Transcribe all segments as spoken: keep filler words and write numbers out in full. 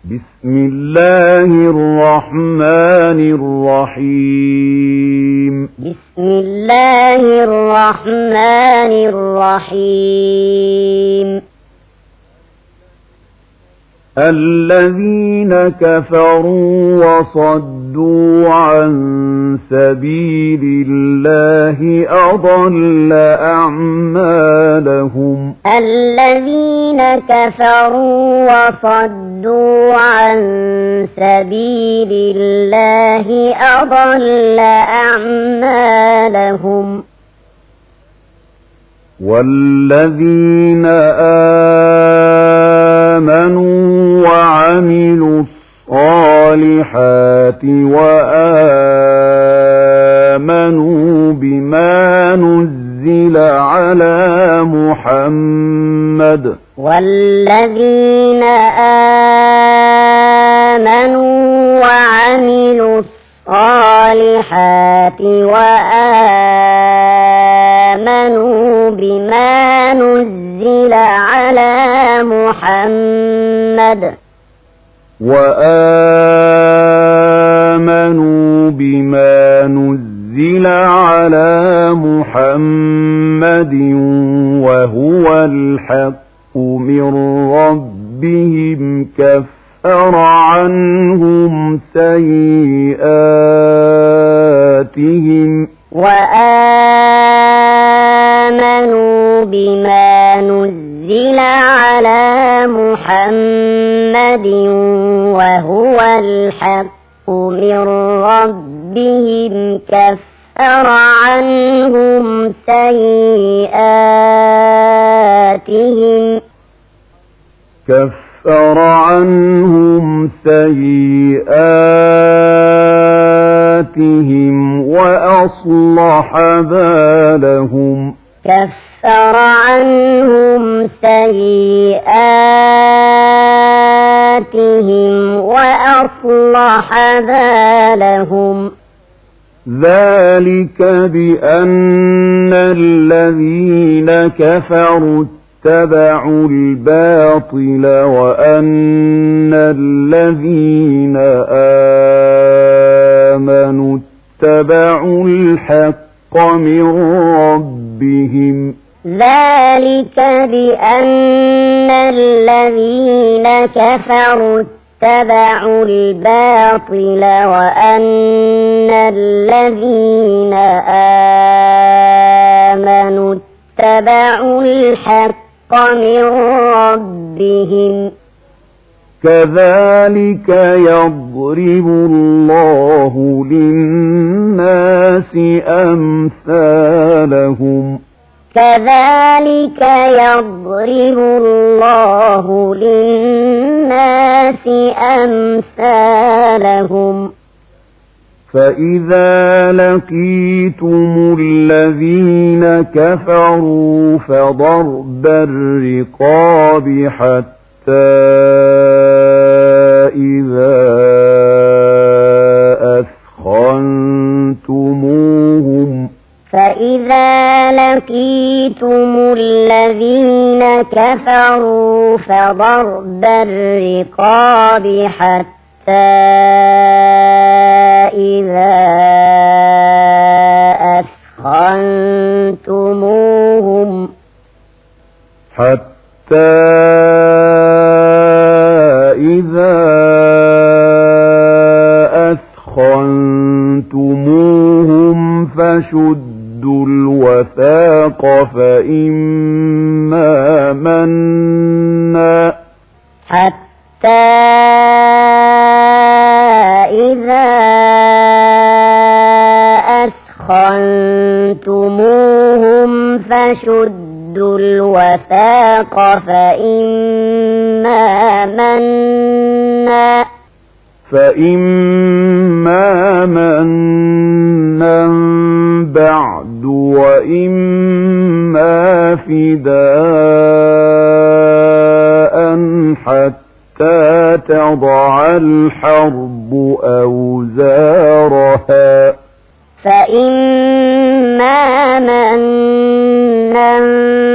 بسم الله الرحمن الرحيم بسم الله الرحمن الرحيم الذين كفروا وصدوا عن سبيل الله أضل أعمالهم الذين كفروا وصدوا عن سبيل الله أضل أعمالهم والذين آمنوا وعملوا الصالحات وآمنوا بما نزل على محمد والذين آمنوا وعملوا الصالحات وآمنوا بما نزل على محمد وآمنوا بما نزل على محمد وهو الحق من ربهم كفر عنهم سيئاتهم وآمنوا بما نزل على محمد وهو الحق من ربهم كفر عنهم سيئاتهم كفر عنهم سيئاتهم وأصلح بالهم كفر عنهم سيئاتهم وأصلح بالهم ذلك بأن الذين كفروا اتبعوا الباطل وأن الذين آمنوا اتبعوا الحق من ربهم ذلك بأن الذين كفروا اتبعوا الباطل وأن الذين آمنوا اتبعوا الحق من ربهم كذلك يضرب الله للناس أمثالهم كذلك يضرب الله للناس أمثالهم فإذا لقيتم الذين كفروا فضرب الرقاب حتى إذا أثخنتموهم فإذا لقيتم الذين كفروا فضرب الرقاب حتى إذا أثخنتموهم حتى إذا أثخنتموهم فشدوا الوثاق فإما منا حتى إذا أثخنتموهم فشدوا الوثاق فإما منا فإما منا بعد وإما فداء حتى تضع الحرب أوزارها فإما منا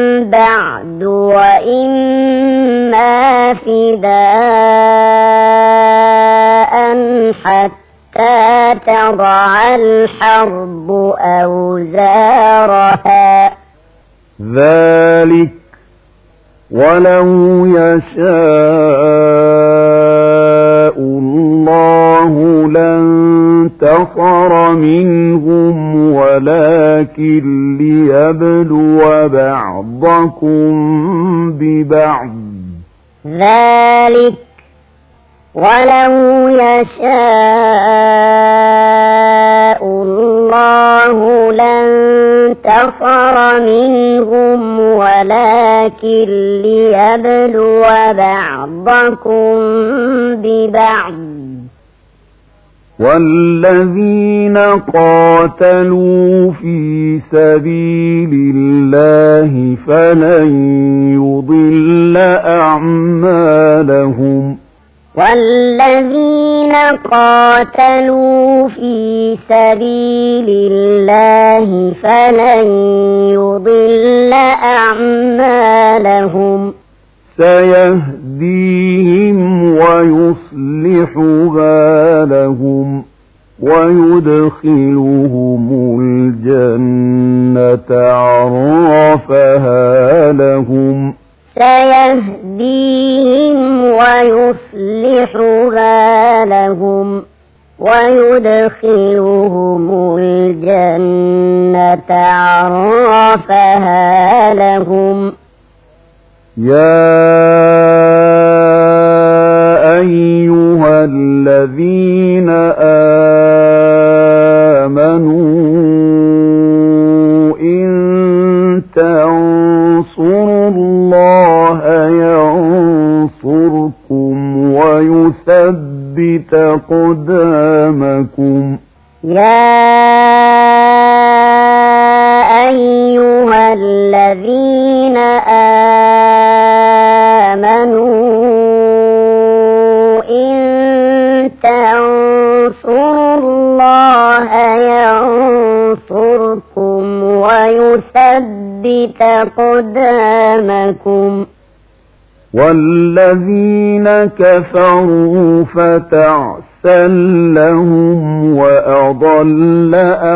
بعد وإما فداء حتى تضع الحرب أوزارها ذلك ولو يشاء الله لانتصر منهم ولكن ليبلو بعضكم ببعض ذلك ولو يشاء الله لانتصر منهم ولكن ليبلو بعضكم ببعض والذين قاتلوا في سبيل الله فلن يضل أعمالهم والذين قاتلوا في سبيل الله فلن يضل أعمالهم سيهديهم ويصلح بالهم ويدخلهم الجنة عرفها لهم سيهديهم ويصلح بالهم ويدخلهم الجنة عرفها لهم يا أيها الذين آمنوا إن تنصروا الله ينصركم ويثبت أقدامكم يا أيها الذين آمنوا إن تنصروا الله ينصركم ويثبت أقدامكم والذين كفروا فتعسا لهم وأضل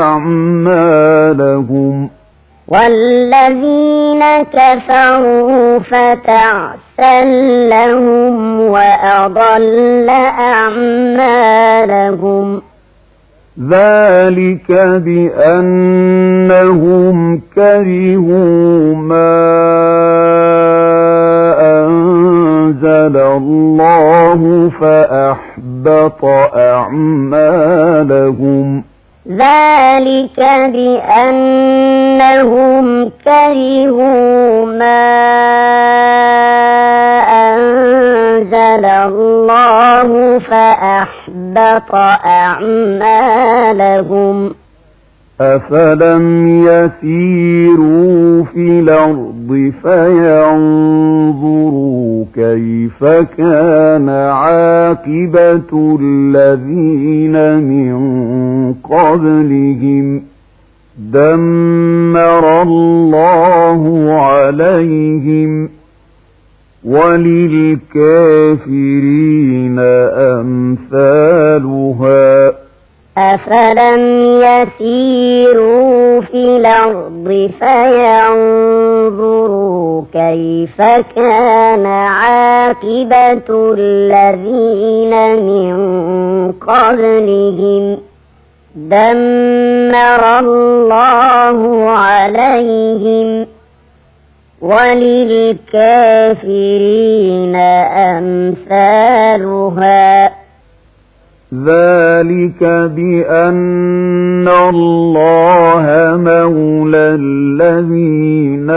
أعمالهم والذين كفروا فتعسا لهم وأضل أعمالهم ذلك بأنهم كرهوا ما أنزل الله فأحبط أعمالهم ذلك بأنهم كرهوا ما أنزل الله فأحبط أعمالهم أفلم يسيروا في الأرض فينظروا كيف كان عاقبة الذين من قبلهم دمر الله عليهم وللكافرين أمثالها أفلم يسيروا في الأرض فينظروا كيف كان عاقبة الذين من قبلهم دمر الله عليهم وللكافرين أمثالها ذلك بأن الله مولى الذين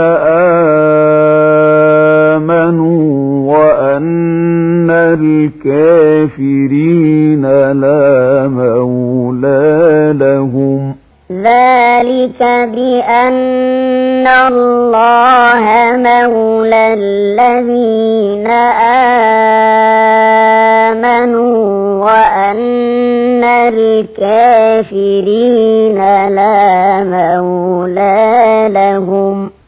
آمنوا وأن الكافرين لا مولى لهم ذلك بأن الله مولى الذين آمنوا وأن الكافرين لا مولى لهم